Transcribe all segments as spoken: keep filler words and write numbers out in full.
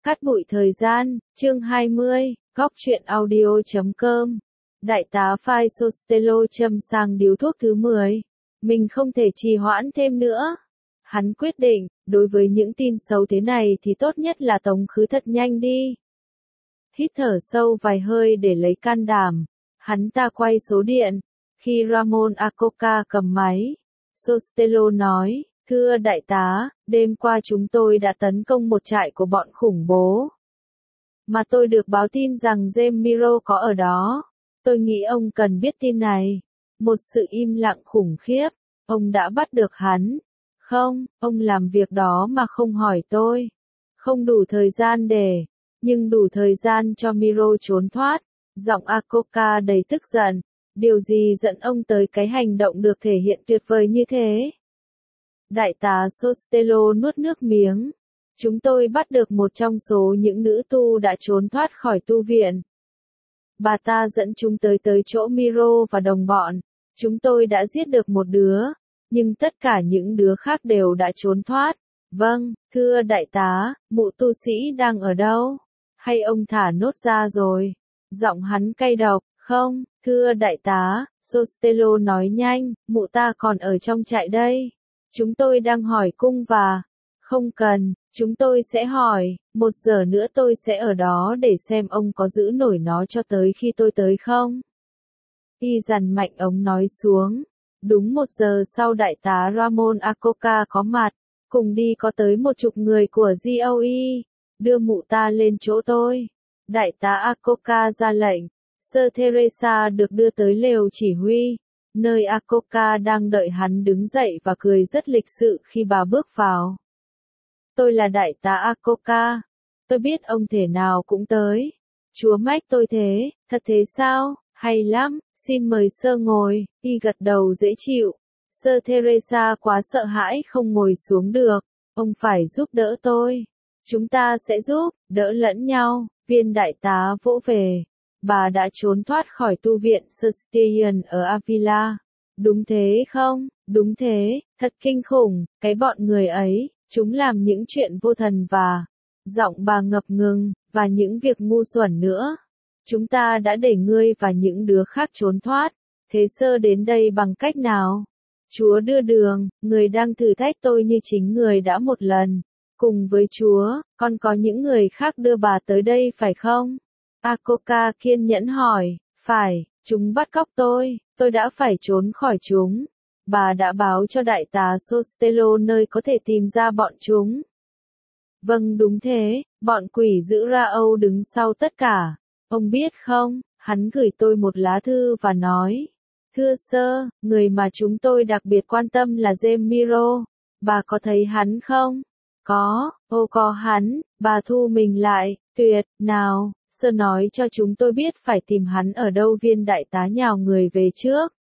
Cát bụi thời gian, chương hai mươi, góc truyện audio chấm com. Đại tá Phai Costello châm sang điếu thuốc thứ mười. Mình không thể trì hoãn thêm nữa. Hắn quyết định, đối với những tin xấu thế này thì tốt nhất là tống khứ thật nhanh đi. Hít thở sâu vài hơi để lấy can đảm. Hắn ta quay số điện. Khi Ramon Acoca cầm máy, Costello nói, thưa đại tá, đêm qua chúng tôi đã tấn công một trại của bọn khủng bố. Mà tôi được báo tin rằng James Miro có ở đó. Tôi nghĩ ông cần biết tin này. Một sự im lặng khủng khiếp. Ông đã bắt được hắn. Không, ông làm việc đó mà không hỏi tôi. Không đủ thời gian để, nhưng đủ thời gian cho Miro trốn thoát. Giọng Acoca đầy tức giận. Điều gì dẫn ông tới cái hành động được thể hiện tuyệt vời như thế? Đại tá Costello nuốt nước miếng. Chúng tôi bắt được một trong số những nữ tu đã trốn thoát khỏi tu viện. Bà ta dẫn chúng tới tới chỗ Miro và đồng bọn. Chúng tôi đã giết được một đứa, nhưng tất cả những đứa khác đều đã trốn thoát. Vâng, thưa đại tá, mụ tu sĩ đang ở đâu? Hay ông thả nốt ra rồi? Giọng hắn cay độc. Không, thưa đại tá, Costello nói nhanh, mụ ta còn ở trong trại đây. Chúng tôi đang hỏi cung và... Không cần, chúng tôi sẽ hỏi, một giờ nữa tôi sẽ ở đó để xem ông có giữ nổi nó cho tới khi tôi tới không. Y dằn mạnh ống nói xuống. Đúng một giờ sau đại tá Ramon Acoca có mặt, cùng đi có tới một chục người của giê o e, đưa mụ ta lên chỗ tôi. Đại tá Acoca ra lệnh. Sơ Teresa được đưa tới lều chỉ huy, nơi Acoca đang đợi hắn đứng dậy và cười rất lịch sự khi bà bước vào. Tôi là đại tá Acoca. Tôi biết ông thể nào cũng tới. Chúa mách tôi thế, thật thế sao? Hay lắm, xin mời sơ ngồi. Y gật đầu dễ chịu. Sơ Teresa quá sợ hãi không ngồi xuống được. Ông phải giúp đỡ tôi. Chúng ta sẽ giúp, đỡ lẫn nhau. Viên đại tá vỗ về. Bà đã trốn thoát khỏi tu viện Cistercian ở Avila. Đúng thế không? Đúng thế, thật kinh khủng, cái bọn người ấy, chúng làm những chuyện vô thần và... Giọng bà ngập ngừng, và những việc ngu xuẩn nữa. Chúng ta đã để ngươi và những đứa khác trốn thoát. Thế sơ đến đây bằng cách nào? Chúa đưa đường, người đang thử thách tôi như chính người đã một lần. Cùng với Chúa, còn có những người khác đưa bà tới đây phải không? Acoca kiên nhẫn hỏi, phải, chúng bắt cóc tôi, tôi đã phải trốn khỏi chúng. Bà đã báo cho đại tá Costello nơi có thể tìm ra bọn chúng. Vâng đúng thế, bọn quỷ giữ ra Âu đứng sau tất cả. Ông biết không, hắn gửi tôi một lá thư và nói. Thưa sơ, người mà chúng tôi đặc biệt quan tâm là James Miro. Bà có thấy hắn không? Có, ô có hắn, bà thu mình lại, tuyệt, nào. Sơ nói cho chúng tôi biết phải tìm hắn ở đâu. Viên đại tá nhào người về trước.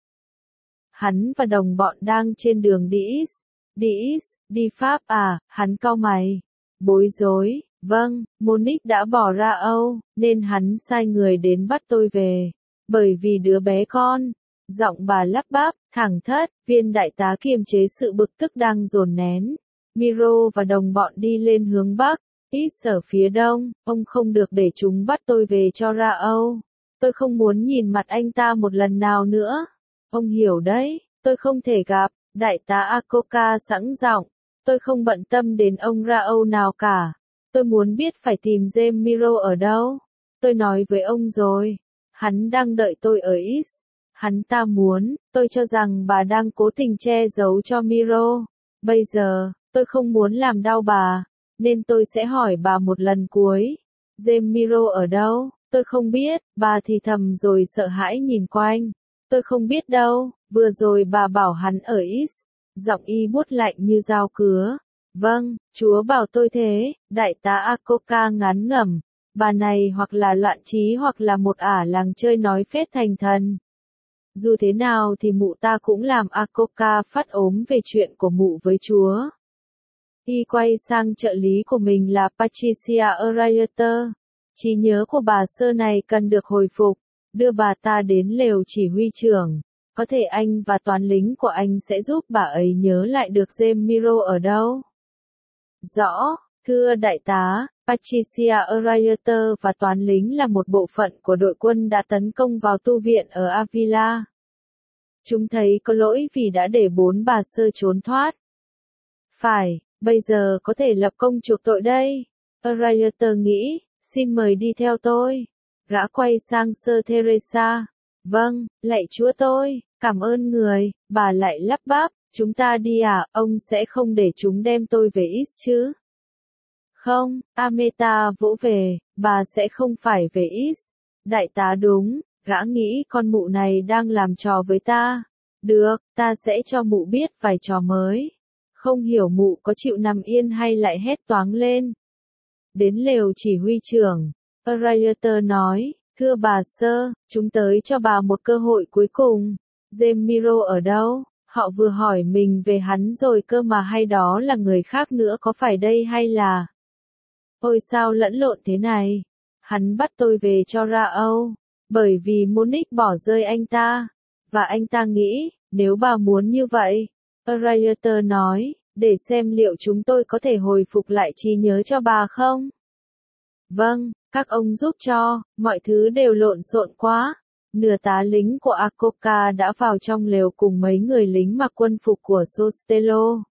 Hắn và đồng bọn đang trên đường đi Is. Đi Is, đi Pháp à, hắn cau mày. Bối rối, vâng, Monique đã bỏ ra Âu, nên hắn sai người đến bắt tôi về. Bởi vì đứa bé con. Giọng bà lắp bắp, thẳng thất, viên đại tá kiềm chế sự bực tức đang dồn nén. Miro và đồng bọn đi lên hướng Bắc. Ít ở phía đông, ông không được để chúng bắt tôi về cho ra Âu. Tôi không muốn nhìn mặt anh ta một lần nào nữa. Ông hiểu đấy, tôi không thể gặp. Đại tá Acoca sẵn giọng. Tôi không bận tâm đến ông ra Âu nào cả. Tôi muốn biết phải tìm James Miro ở đâu. Tôi nói với ông rồi. Hắn đang đợi tôi ở Is. Hắn ta muốn, tôi cho rằng bà đang cố tình che giấu cho Miro. Bây giờ, tôi không muốn làm đau bà. Nên tôi sẽ hỏi bà một lần cuối. James Miro ở đâu? Tôi không biết, bà thì thầm rồi sợ hãi nhìn quanh. Tôi không biết đâu, vừa rồi bà bảo hắn ở Is. Giọng y buốt lạnh như dao cứa. Vâng, Chúa bảo tôi thế. Đại tá Acoca ngán ngẩm. Bà này hoặc là loạn trí hoặc là một ả làng chơi nói phết thành thần. Dù thế nào thì mụ ta cũng làm Acoca phát ốm về chuyện của mụ với Chúa. Y quay sang trợ lý của mình là Patricia Arrieta. Trí nhớ của bà sơ này cần được hồi phục. Đưa bà ta đến lều chỉ huy trưởng. Có thể anh và toán lính của anh sẽ giúp bà ấy nhớ lại được James Miro ở đâu. Rõ, Thưa đại tá, Patricia O'Reilly và toán lính là một bộ phận của đội quân đã tấn công vào tu viện ở Avila. Chúng thấy có lỗi vì đã để bốn bà sơ trốn thoát. Phải, bây giờ có thể lập công chuộc tội đây. O'Reilly nghĩ, xin mời đi theo tôi. Gã quay sang Sơ Teresa. Vâng, lạy Chúa tôi, cảm ơn người, bà lại lắp bắp, chúng ta đi à, ông sẽ không để chúng đem tôi về ít chứ? Không, Ameta vỗ về, bà sẽ không phải về ít. Đại tá đúng, gã nghĩ con mụ này đang làm trò với ta. Được, ta sẽ cho mụ biết vài trò mới. Không hiểu mụ có chịu nằm yên hay lại hét toáng lên. Đến lều chỉ huy trưởng, O'Reilly nói, thưa bà sơ, chúng tới cho bà một cơ hội cuối cùng. Zemiro ở đâu? Họ vừa hỏi mình về hắn rồi cơ mà, hay đó là người khác nữa, có phải đây hay là... Ôi sao lẫn lộn thế này? Hắn bắt tôi về cho ra Âu, bởi vì Monique bỏ rơi anh ta. Và anh ta nghĩ, nếu bà muốn như vậy, O'Reilly nói, để xem liệu chúng tôi có thể hồi phục lại trí nhớ cho bà không? Vâng, các ông giúp cho, mọi thứ đều lộn xộn quá. Nửa tá lính của Akoka đã vào trong lều cùng mấy người lính mặc quân phục của Sostelo.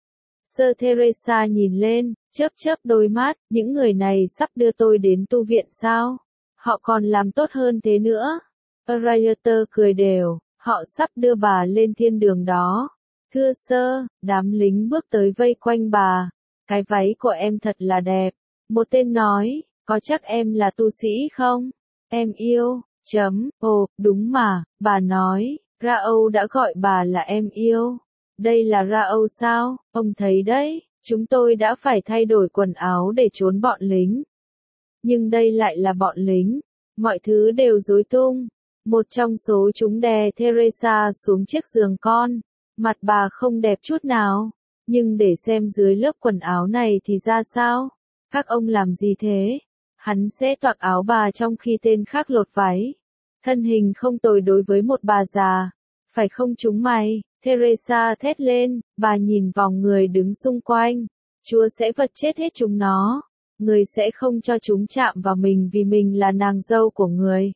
Sơ Teresa nhìn lên, chớp chớp đôi mắt, những người này sắp đưa tôi đến tu viện sao? Họ còn làm tốt hơn thế nữa. O'Reilly cười đều, họ sắp đưa bà lên thiên đường đó. Thưa sơ, đám lính bước tới vây quanh bà. Cái váy của em thật là đẹp. Một tên nói, có chắc em là tu sĩ không? Em yêu, chấm, ồ, đúng mà, bà nói, Rao đã gọi bà là em yêu. Đây là Rao sao, ông thấy đấy, chúng tôi đã phải thay đổi quần áo để trốn bọn lính. Nhưng đây lại là bọn lính, mọi thứ đều rối tung. Một trong số chúng đè Teresa xuống chiếc giường con, mặt bà không đẹp chút nào, nhưng để xem dưới lớp quần áo này thì ra sao? Các ông làm gì thế? Hắn sẽ toạc áo bà trong khi tên khác lột váy. Thân hình không tồi đối với một bà già, phải không chúng mày? Teresa thét lên, bà nhìn vòng người đứng xung quanh. Chúa sẽ vật chết hết chúng nó. Người sẽ không cho chúng chạm vào mình vì mình là nàng dâu của người.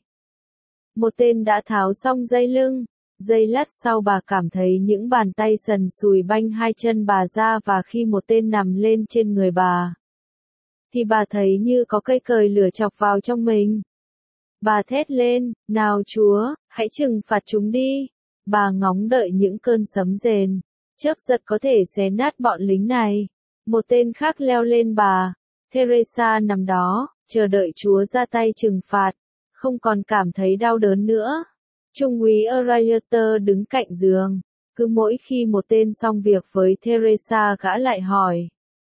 Một tên đã tháo xong dây lưng. Giây lát sau bà cảm thấy những bàn tay sần sùi banh hai chân bà ra, và khi một tên nằm lên trên người bà, thì bà thấy như có cây cời lửa chọc vào trong mình. Bà thét lên, nào Chúa, hãy trừng phạt chúng đi. Bà ngóng đợi những cơn sấm rền, chớp giật có thể xé nát bọn lính này. Một tên khác leo lên bà. Teresa nằm đó, chờ đợi Chúa ra tay trừng phạt, không còn cảm thấy đau đớn nữa. Trung úy O'Reilly đứng cạnh giường. Cứ mỗi khi một tên xong việc với Teresa, gã lại hỏi.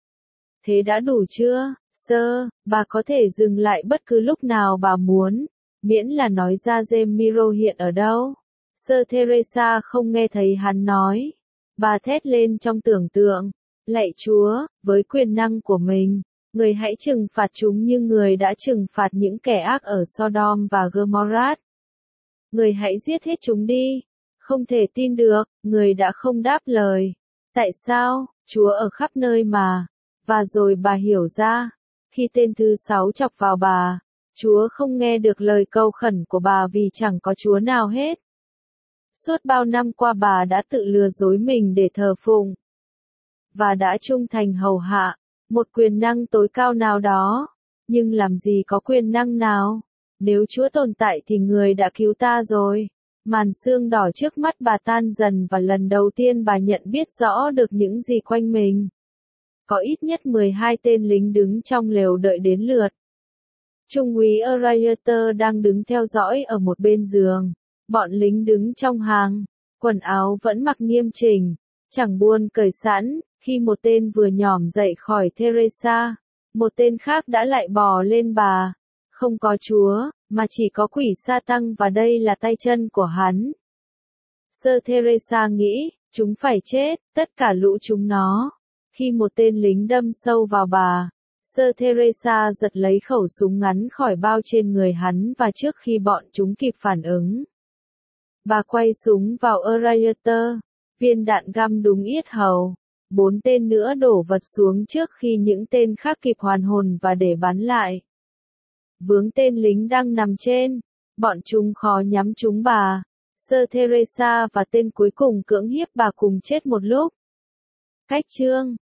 Thế đã đủ chưa, sơ, bà có thể dừng lại bất cứ lúc nào bà muốn, miễn là nói ra Zemiro hiện ở đâu. Sơ Teresa không nghe thấy hắn nói. Bà thét lên trong tưởng tượng. Lạy Chúa, với quyền năng của mình, người hãy trừng phạt chúng như người đã trừng phạt những kẻ ác ở Sodom và Gomorrah. Người hãy giết hết chúng đi. Không thể tin được, người đã không đáp lời. Tại sao? Chúa ở khắp nơi mà. Và rồi bà hiểu ra, khi tên thứ sáu chọc vào bà, Chúa không nghe được lời cầu khẩn của bà vì chẳng có Chúa nào hết. Suốt bao năm qua bà đã tự lừa dối mình để thờ phụng, và đã trung thành hầu hạ một quyền năng tối cao nào đó. Nhưng làm gì có quyền năng nào? Nếu Chúa tồn tại thì người đã cứu ta rồi. Màn sương đỏ trước mắt bà tan dần, và lần đầu tiên bà nhận biết rõ được những gì quanh mình. Có ít nhất mười hai tên lính đứng trong lều đợi đến lượt. Trung úy O'Reilly đang đứng theo dõi ở một bên giường. Bọn lính đứng trong hàng, quần áo vẫn mặc nghiêm chỉnh, chẳng buồn cởi sẵn. Khi một tên vừa nhỏm dậy khỏi Teresa, một tên khác đã lại bò lên bà. Không có Chúa, mà chỉ có quỷ sa tăng, và đây là tay chân của hắn. Sơ Teresa nghĩ, chúng phải chết, tất cả lũ chúng nó. Khi một tên lính đâm sâu vào bà, Sơ Teresa giật lấy khẩu súng ngắn khỏi bao trên người hắn, và trước khi bọn chúng kịp phản ứng, bà quay súng vào O'Reilly. Viên đạn găm đúng yết hầu. Bốn tên nữa đổ vật xuống trước khi những tên khác kịp hoàn hồn và để bắn lại. Vướng tên lính đang nằm trên, bọn chúng khó nhắm trúng bà. Sơ Teresa và tên cuối cùng cưỡng hiếp bà cùng chết một lúc. Cách chương